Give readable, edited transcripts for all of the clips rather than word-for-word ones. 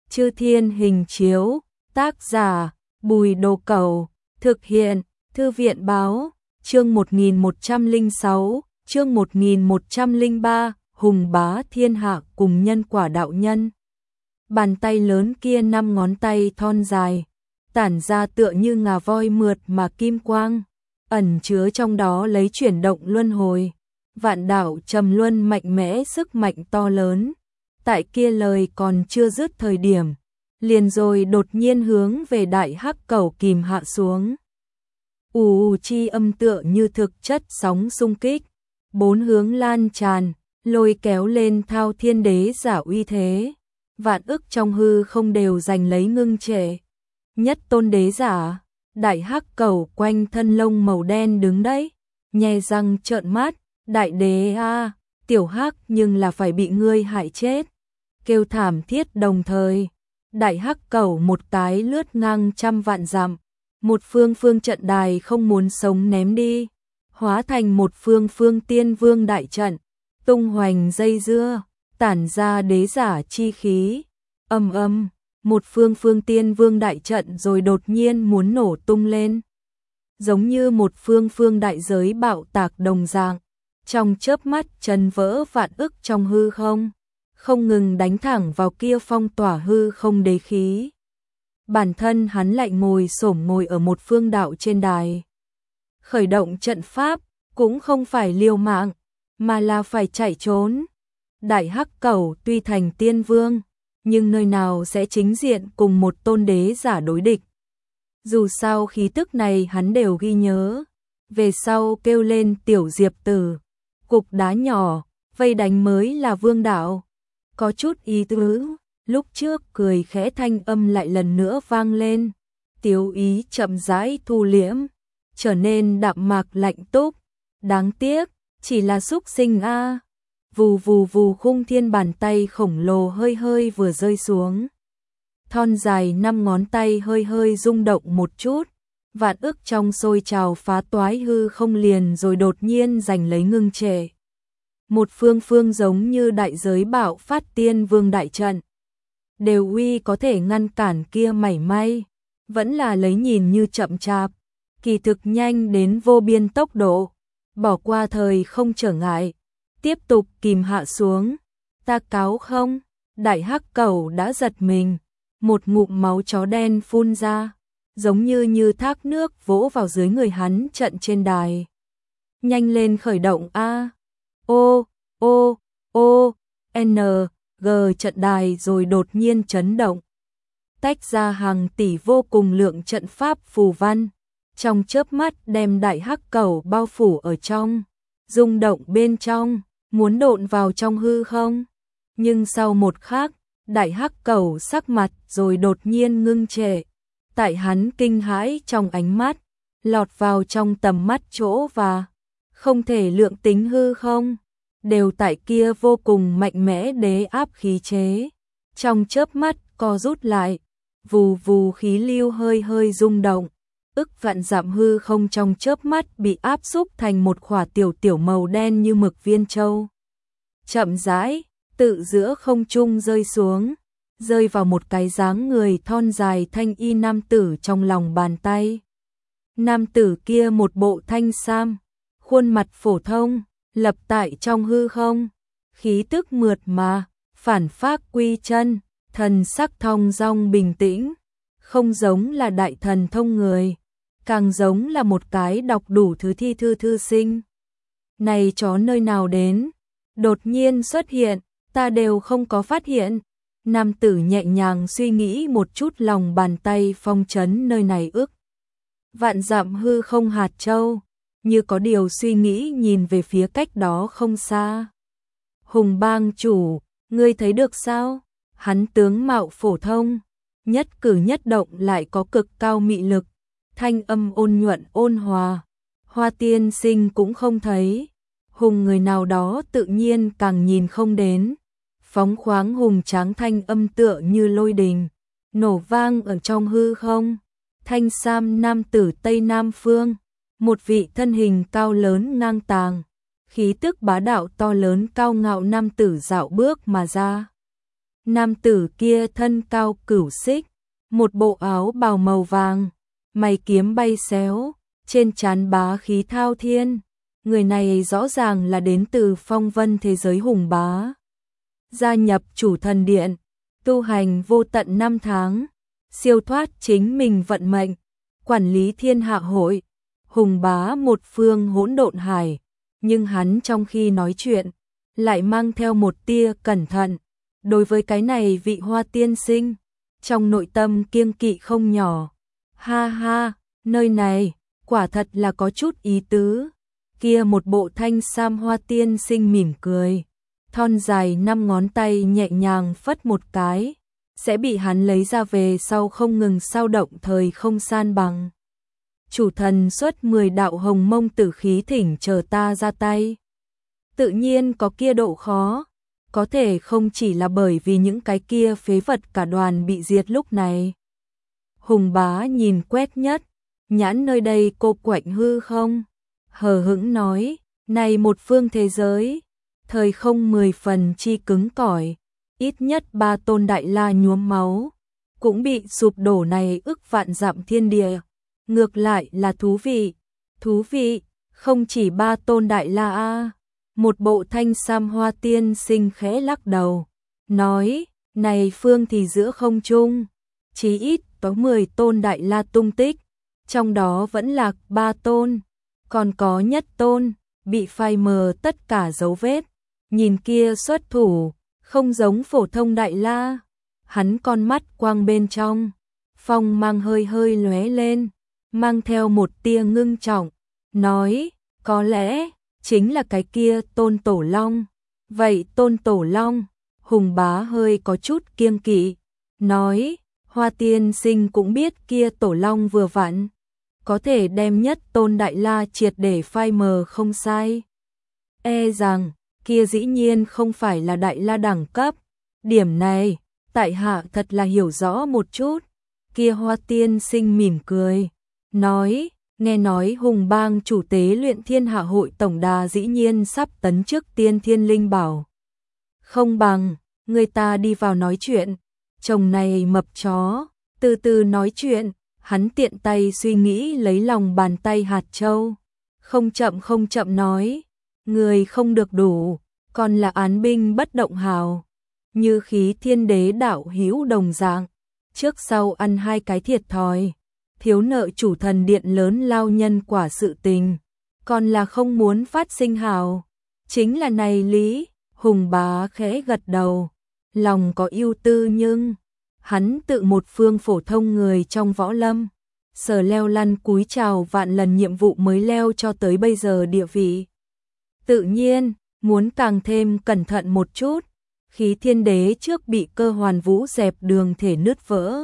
Chư Thiên Hình Chiếu, tác giả, Bùi Đồ Cẩu, thực hiện, Thư viện Báo, chương 1106, chương 1103, Hùng Bá Thiên Hạ cùng Nhân Quả Đạo Nhân. Bàn tay lớn kia 5 ngón tay thon dài, tản ra tựa như ngà voi mượt mà kim quang, ẩn chứa trong đó lấy chuyển động luân hồi, vạn đạo trầm luân mạnh mẽ sức mạnh to lớn. Tại kia lời còn chưa dứt thời điểm, liền rồi đột nhiên hướng về Đại Hắc Cẩu kìm hạ xuống. Ù chi âm tựa như thực chất sóng xung kích, bốn hướng lan tràn, lôi kéo lên thao thiên đế giả uy thế. Vạn ức trong hư không đều giành lấy ngưng trệ. Nhất tôn đế giả, Đại Hắc Cẩu quanh thân lông màu đen đứng đấy, nhe răng trợn mắt, đại đế a, tiểu hắc nhưng là phải bị ngươi hại chết. Kêu thảm thiết đồng thời, Đại Hắc Cẩu một cái lướt ngang trăm vạn dặm, một phương trận đài không muốn sống ném đi, hóa thành một phương tiên vương đại trận, tung hoành dây dưa, tản ra đế giả chi khí. Âm, một phương tiên vương đại trận rồi đột nhiên muốn nổ tung lên. Giống như một phương đại giới bạo tạc đồng dạng, trong chớp mắt chấn vỡ vạn ức trong hư không, không ngừng đánh thẳng vào kia phong tỏa hư không đế khí. Bản thân hắn lại ngồi ở một phương đạo trên đài. Khởi động trận pháp, cũng không phải liều mạng, mà là phải chạy trốn. Đại Hắc Cẩu tuy thành tiên vương, nhưng nơi nào sẽ chính diện cùng một tôn đế giả đối địch. Dù sao khí tức này hắn đều ghi nhớ, về sau kêu lên tiểu diệp tử, cục đá nhỏ, vây đánh mới là vương đạo. Có chút ý tứ, lúc trước cười khẽ thanh âm lại lần nữa vang lên, tiếu ý chậm rãi thu liễm, trở nên đạm mạc lạnh túc. Đáng tiếc, chỉ là súc sinh a. Vù khung thiên bàn tay khổng lồ hơi vừa rơi xuống. Thon dài 5 ngón tay hơi rung động một chút, vạn ức trong sôi trào phá toái hư không liền rồi đột nhiên giành lấy ngưng trệ. Một phương giống như đại giới bạo phát tiên vương đại trận. Đều uy có thể ngăn cản kia mảy may, vẫn là lấy nhìn như chậm chạp, kỳ thực nhanh đến vô biên tốc độ, bỏ qua thời không trở ngại, tiếp tục kìm hạ xuống. Ta cáo không? Đại Hắc Cẩu đã giật mình, một ngụm máu chó đen phun ra, giống như thác nước vỗ vào dưới người hắn trận trên đài. Nhanh lên khởi động a. G trận đài rồi đột nhiên chấn động. Tách ra hàng tỷ vô cùng lượng trận pháp phù văn, trong chớp mắt đem Đại Hắc Cẩu bao phủ ở trong, rung động bên trong, muốn độn vào trong hư không. Nhưng sau một khắc, Đại Hắc Cẩu sắc mặt rồi đột nhiên ngưng trệ. Tại hắn kinh hãi trong ánh mắt, lọt vào trong tầm mắt chỗ và không thể lượng tính hư không, đều tại kia vô cùng mạnh mẽ đế áp khí chế. Trong chớp mắt co rút lại, vù khí lưu hơi rung động, ức vạn dặm hư không trong chớp mắt bị áp xúc thành một khỏa tiểu màu đen như mực viên châu. Chậm rãi, tự giữa không trung rơi xuống, rơi vào một cái dáng người thon dài thanh y nam tử trong lòng bàn tay. Nam tử kia một bộ thanh sam, khuôn mặt phổ thông, lập tại trong hư không, khí tức mượt mà, phản phác quy chân, thần sắc thong dong bình tĩnh, không giống là đại thần thông người, càng giống là một cái đọc đủ thứ thi thư sinh. Này chó nơi nào đến? Đột nhiên xuất hiện, ta đều không có phát hiện. Nam tử nhẹ nhàng suy nghĩ một chút, lòng bàn tay phong trấn nơi này ức vạn dặm hư không hạt châu, như có điều suy nghĩ nhìn về phía cách đó không xa. Hùng bang chủ, ngươi thấy được sao? Hắn tướng mạo phổ thông, nhất cử nhất động lại có cực cao mị lực, thanh âm ôn nhuận ôn hòa. Hoa tiên sinh cũng không thấy. Hùng người nào đó tự nhiên càng nhìn không đến. Phóng khoáng hùng tráng thanh âm tựa như lôi đình, nổ vang ở trong hư không. Thanh sam nam tử Tây Nam Phương, một vị thân hình cao lớn ngang tàng, khí tức bá đạo to lớn cao ngạo nam tử dạo bước mà ra. Nam tử kia thân cao cửu xích, một bộ áo bào màu vàng, mày kiếm bay xéo, trên trán bá khí thao thiên. Người này rõ ràng là đến từ phong vân thế giới Hùng Bá. Gia nhập Chủ Thần Điện, tu hành vô tận 5 tháng, siêu thoát chính mình vận mệnh, quản lý thiên hạ hội, Hùng Bá một phương hỗn độn hải, nhưng hắn trong khi nói chuyện lại mang theo một tia cẩn thận. Đối với cái này vị Hoa tiên sinh, trong nội tâm kiêng kỵ không nhỏ. Ha ha, nơi này quả thật là có chút ý tứ. Kia một bộ thanh sam Hoa tiên sinh mỉm cười, thon dài 5 ngón tay nhẹ nhàng phất một cái, sẽ bị hắn lấy ra về sau không ngừng sao động thời không san bằng. Chủ thần xuất 10 đạo hồng mông tử khí thỉnh chờ ta ra tay. Tự nhiên có kia độ khó, có thể không chỉ là bởi vì những cái kia phế vật cả đoàn bị diệt lúc này. Hùng Bá nhìn quét nhất, nhãn nơi đây cô quạnh hư không, hờ hững nói, này một phương thế giới, thời không 10 phần chi cứng cỏi, ít nhất 3 tôn đại la nhuốm máu, cũng bị sụp đổ này ức vạn dặm thiên địa. Ngược lại là thú vị, không chỉ 3 tôn đại la a. Một bộ thanh sam Hoa tiên sinh khẽ lắc đầu, nói, này phương thì giữa không trung, chí ít có 10 tôn đại la tung tích, trong đó vẫn lạc 3 tôn, còn có nhất tôn, bị phai mờ tất cả dấu vết, nhìn kia xuất thủ, không giống phổ thông đại la, hắn con mắt quang bên trong, phong mang hơi hơi lóe lên, mang theo một tia ngưng trọng, nói, có lẽ chính là cái kia Tôn Tổ Long. Vậy Tôn Tổ Long, Hùng Bá hơi có chút kiêng kỵ, nói, Hoa tiên sinh cũng biết kia Tổ Long vừa vặn, có thể đem nhất Tôn Đại La triệt để phai mờ không sai. E rằng, kia dĩ nhiên không phải là Đại La đẳng cấp, điểm này, tại hạ thật là hiểu rõ một chút. Kia Hoa tiên sinh mỉm cười, nói, nghe nói Hùng Bang chủ tế luyện thiên hạ hội tổng đà dĩ nhiên sắp tấn chức tiên thiên linh bảo. Không bằng, người ta đi vào nói chuyện, chồng này mập chó, từ từ nói chuyện, hắn tiện tay suy nghĩ lấy lòng bàn tay hạt châu. Không chậm nói, người không được đủ, còn là án binh bất động hào. Như khí thiên đế đạo hữu đồng dạng, trước sau ăn 2 cái thiệt thòi. Thiếu nợ Chủ Thần Điện lớn lao nhân quả sự tình, còn là không muốn phát sinh hào. Chính là này lý, Hùng Bá khẽ gật đầu, lòng có ưu tư nhưng, hắn tự một phương phổ thông người trong võ lâm, sở leo lăn cúi chào vạn lần nhiệm vụ mới leo cho tới bây giờ địa vị. Tự nhiên, muốn càng thêm cẩn thận một chút, khí thiên đế trước bị cơ hoàn vũ dẹp đường thể nứt vỡ.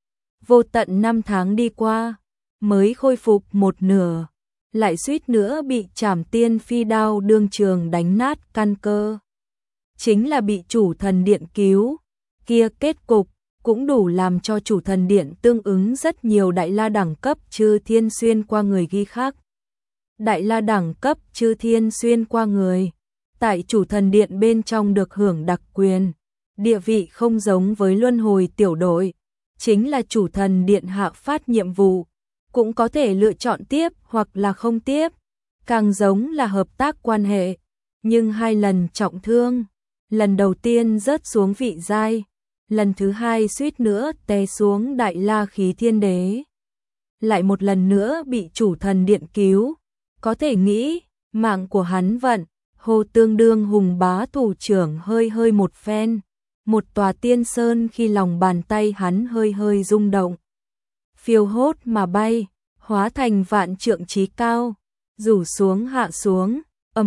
Vô tận 5 tháng đi qua, mới khôi phục một nửa, lại suýt nữa bị Trảm Tiên phi đao đương trường đánh nát căn cơ. Chính là bị Chủ Thần Điện cứu, kia kết cục cũng đủ làm cho Chủ Thần Điện tương ứng rất nhiều đại la đẳng cấp chư thiên xuyên qua người ghi khắc. Đại la đẳng cấp chư thiên xuyên qua người, tại Chủ Thần Điện bên trong được hưởng đặc quyền, địa vị không giống với luân hồi tiểu đội. Chính là Chủ Thần Điện hạ phát nhiệm vụ, cũng có thể lựa chọn tiếp hoặc là không tiếp, càng giống là hợp tác quan hệ, nhưng 2 lần trọng thương, lần đầu tiên rớt xuống vị giai, lần thứ 2 suýt nữa té xuống đại la khí thiên đế. Lại một lần nữa bị Chủ Thần Điện cứu, có thể nghĩ, mạng của hắn vận, hồ tương đương Hùng Bá thủ trưởng hơi một phen. Một tòa tiên sơn khi lòng bàn tay hắn hơi rung động, phiêu hốt mà bay, hóa thành vạn trượng chí cao, rủ xuống hạ xuống,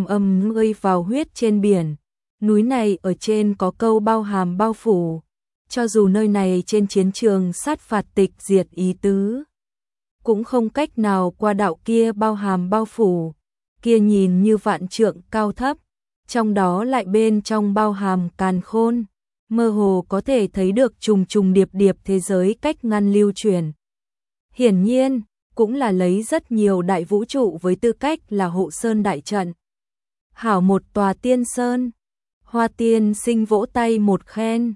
ầm rơi vào huyết trên biển. Núi này ở trên có câu bao hàm bao phủ, cho dù nơi này trên chiến trường sát phạt tịch diệt ý tứ, cũng không cách nào qua đạo kia bao hàm bao phủ, kia nhìn như vạn trượng cao thấp, trong đó lại bên trong bao hàm càn khôn. Mơ hồ có thể thấy được trùng điệp thế giới cách ngăn lưu truyền. Hiển nhiên, cũng là lấy rất nhiều đại vũ trụ với tư cách là hộ sơn đại trận. Hảo một tòa tiên sơn, Hoa tiên sinh vỗ tay một khen,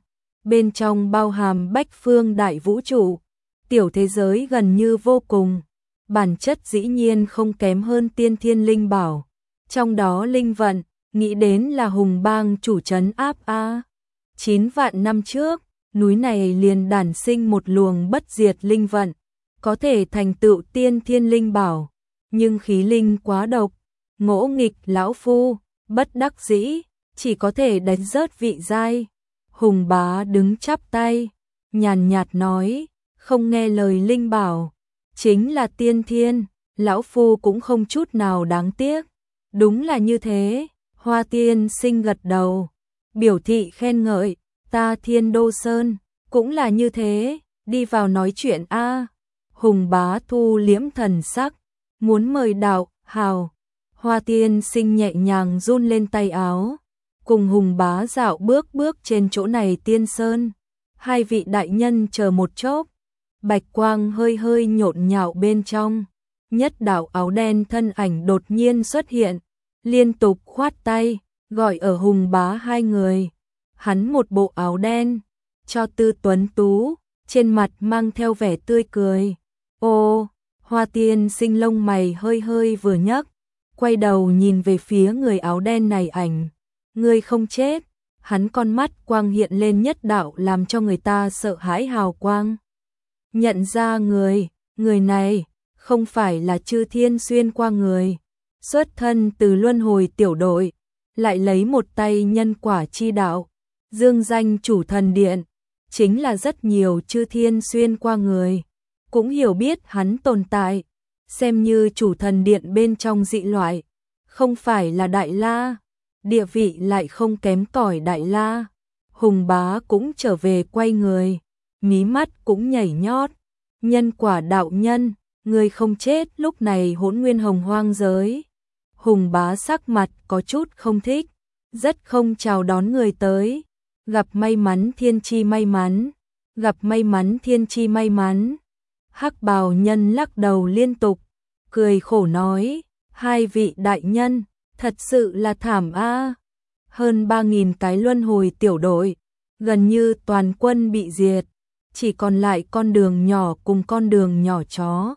bên trong bao hàm bách phương đại vũ trụ, tiểu thế giới gần như vô cùng, bản chất dĩ nhiên không kém hơn tiên thiên linh bảo, trong đó linh vận, nghĩ đến là hùng bang chủ trấn áp a. 9 vạn năm trước, núi này liền đản sinh một luồng bất diệt linh vận, có thể thành tựu tiên thiên linh bảo, nhưng khí linh quá độc, ngỗ nghịch lão phu, bất đắc dĩ, chỉ có thể đánh rớt vị giai. Hùng bá đứng chắp tay, nhàn nhạt nói, không nghe lời linh bảo, chính là tiên thiên, lão phu cũng không chút nào đáng tiếc. Đúng là như thế, Hoa Tiên Sinh gật đầu, biểu thị khen ngợi, ta Thiên Đô Sơn, cũng là như thế, đi vào nói chuyện a. Hùng bá thu liễm thần sắc, muốn mời đạo, hào. Hoa Tiên Sinh nhẹ nhàng run lên tay áo, cùng Hùng bá dạo bước trên chỗ này Tiên Sơn. Hai vị đại nhân chờ một chốc, bạch quang hơi hơi nhộn nhạo bên trong, nhất đạo áo đen thân ảnh đột nhiên xuất hiện, liên tục khoát tay, gọi ở Hùng bá hai người. Hắn một bộ áo đen, cho tư tuấn tú, trên mặt mang theo vẻ tươi cười. Ô, Hoa Tiên Sinh lông mày hơi hơi vừa nhấc, quay đầu nhìn về phía người áo đen này ảnh. Ngươi không chết, hắn con mắt quang hiện lên nhất đạo làm cho người ta sợ hãi hào quang. Nhận ra người này, không phải là Chư Thiên xuyên qua người, xuất thân từ luân hồi tiểu đội, lại lấy một tay nhân quả chi đạo, dương danh chủ thần điện, chính là rất nhiều Chư Thiên xuyên qua người, cũng hiểu biết hắn tồn tại, xem như chủ thần điện bên trong dị loại, không phải là Đại La, địa vị lại không kém cỏi Đại La. Hùng bá cũng trở về quay người, mí mắt cũng nhảy nhót, nhân quả đạo nhân, người không chết lúc này hỗn nguyên hồng hoang giới. Hùng bá sắc mặt có chút không thích, rất không chào đón người tới, gặp may mắn thiên chi may mắn, gặp may mắn thiên chi may mắn. Hắc bào nhân lắc đầu liên tục, cười khổ nói, hai vị đại nhân, thật sự là thảm a. Hơn 3.000 cái luân hồi tiểu đội, gần như toàn quân bị diệt, chỉ còn lại con đường nhỏ cùng con đường nhỏ chó.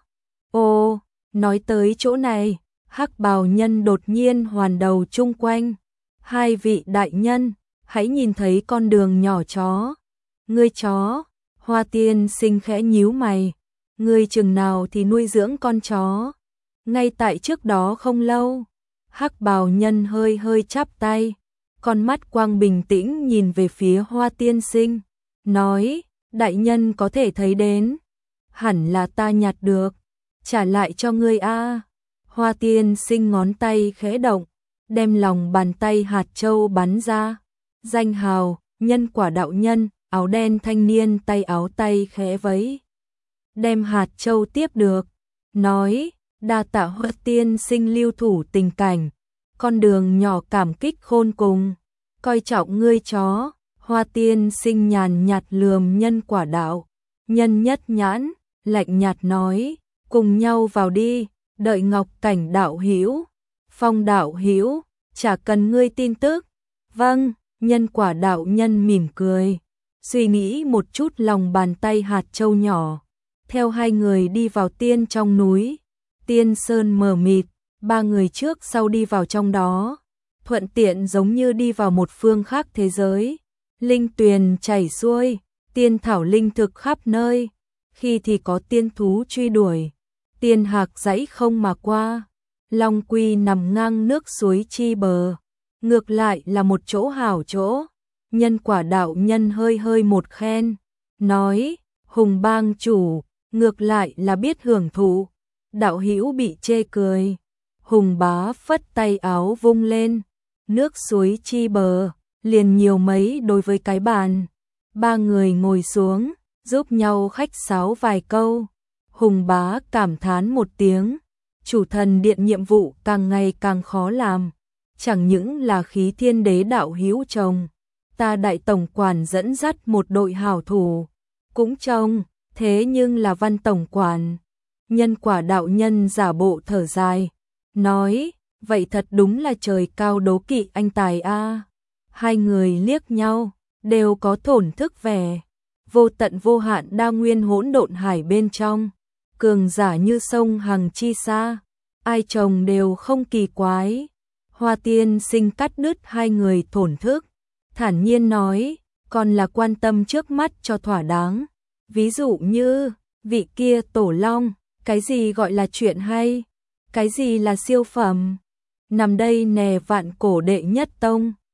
Ô, nói tới chỗ này, hắc bào nhân đột nhiên hoàn đầu chung quanh. Hai vị đại nhân, hãy nhìn thấy con đường nhỏ chó. Ngươi chó, Hoa Tiên Sinh khẽ nhíu mày. Ngươi chừng nào thì nuôi dưỡng con chó? Ngay tại trước đó không lâu, hắc bào nhân hơi hơi chắp tay, con mắt quang bình tĩnh nhìn về phía Hoa Tiên Sinh, nói, đại nhân có thể thấy đến, hẳn là ta nhặt được, trả lại cho ngươi a. Hoa Tiên Sinh ngón tay khẽ động, đem lòng bàn tay hạt châu bắn ra, danh hào, nhân quả đạo nhân, áo đen thanh niên tay áo tay khẽ vẫy, đem hạt châu tiếp được, nói, đa tạ Hoa Tiên Sinh lưu thủ tình cảnh, con đường nhỏ cảm kích khôn cùng, coi trọng ngươi chó. Hoa Tiên Sinh nhàn nhạt lườm nhân quả đạo nhân nhất nhãn, lạnh nhạt nói, cùng nhau vào đi, đợi Ngọc Cảnh đạo hữu, Phong đạo hữu, chả cần ngươi tin tức. Vâng, nhân quả đạo nhân mỉm cười, suy nghĩ một chút lòng bàn tay hạt châu nhỏ, theo hai người đi vào tiên trong núi. Tiên sơn mờ mịt, ba người trước sau đi vào trong đó, thuận tiện giống như đi vào một phương khác thế giới. Linh tuyền chảy xuôi, tiên thảo linh thực khắp nơi, khi thì có tiên thú truy đuổi, tiên hạc dãy không mà qua, long quy nằm ngang nước suối chi bờ, ngược lại là một chỗ hảo chỗ. Nhân quả đạo nhân hơi hơi một khen, nói, Hùng bang chủ, ngược lại là biết hưởng thụ. Đạo hữu bị chê cười, Hùng bá phất tay áo vung lên, nước suối chi bờ, liền nhiều mấy đối với cái bàn. Ba người ngồi xuống, giúp nhau khách sáo vài câu. Hùng bá cảm thán một tiếng, chủ thần điện nhiệm vụ càng ngày càng khó làm, chẳng những là khí thiên đế đạo hữu chồng, ta đại tổng quản dẫn dắt một đội hảo thủ, cũng trông, thế nhưng là Văn tổng quản. Nhân quả đạo nhân giả bộ thở dài, nói, vậy thật đúng là trời cao đố kỵ anh tài a. Hai người liếc nhau, đều có thổn thức vẻ. Vô tận vô hạn đa nguyên hỗn độn hải bên trong, cường giả như sông hằng chi xa, ai trồng đều không kỳ quái. Hoa tiên sinh cắt đứt hai người thổn thức, thản nhiên nói, còn là quan tâm trước mắt cho thỏa đáng. Ví dụ như, vị kia tổ long, cái gì gọi là chuyện hay, cái gì là siêu phẩm. Nằm đây nè vạn cổ đệ nhất tông.